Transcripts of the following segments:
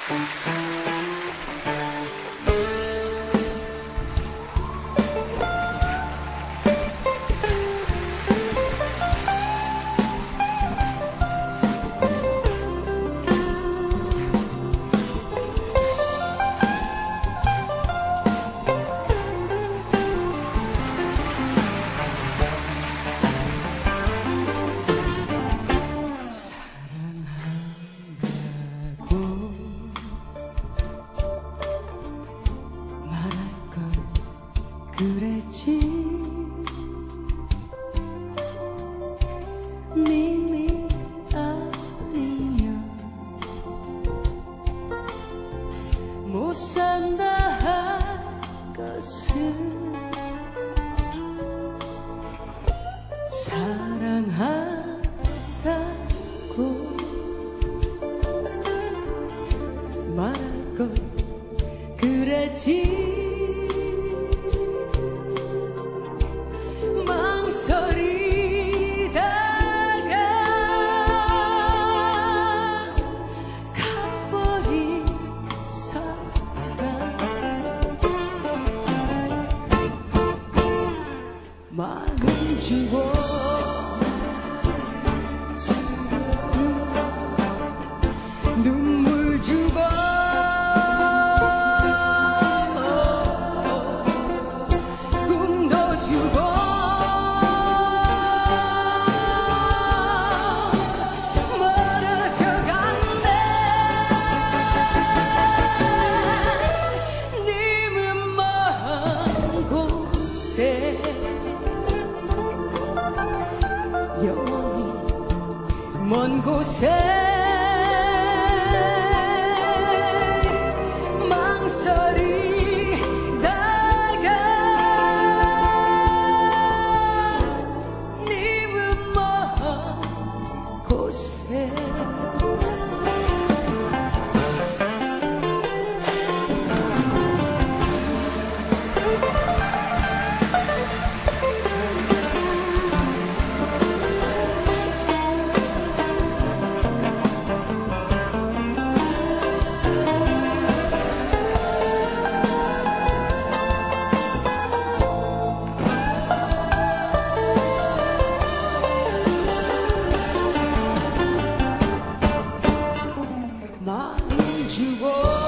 그랬지. 님이 아니면 못 산다 할 것은 사랑한다고 말할 걸 그랬지. 망설이다가 가버린 사람 마음 주고 눈물 주고 꿈도 주고 멀어져 간대. 님은 먼 곳에 영원히 먼 곳에 망설이다가 님은 먼 곳에 마음 주고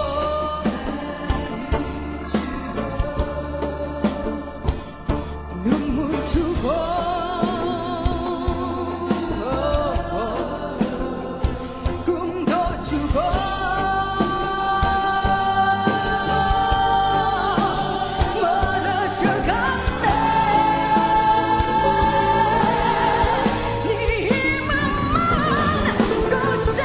눈물 주고 꿈도 주고 멀어져 간대. 님은 먼 곳에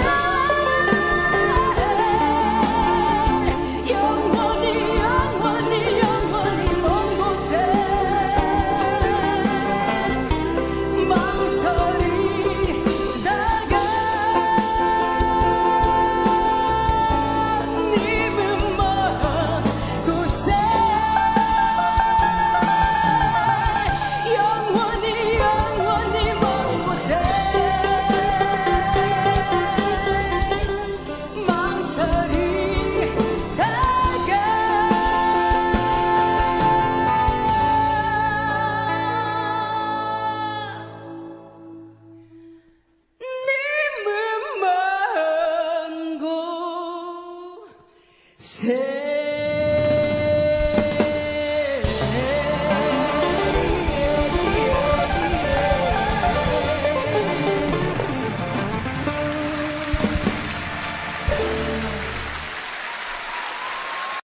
say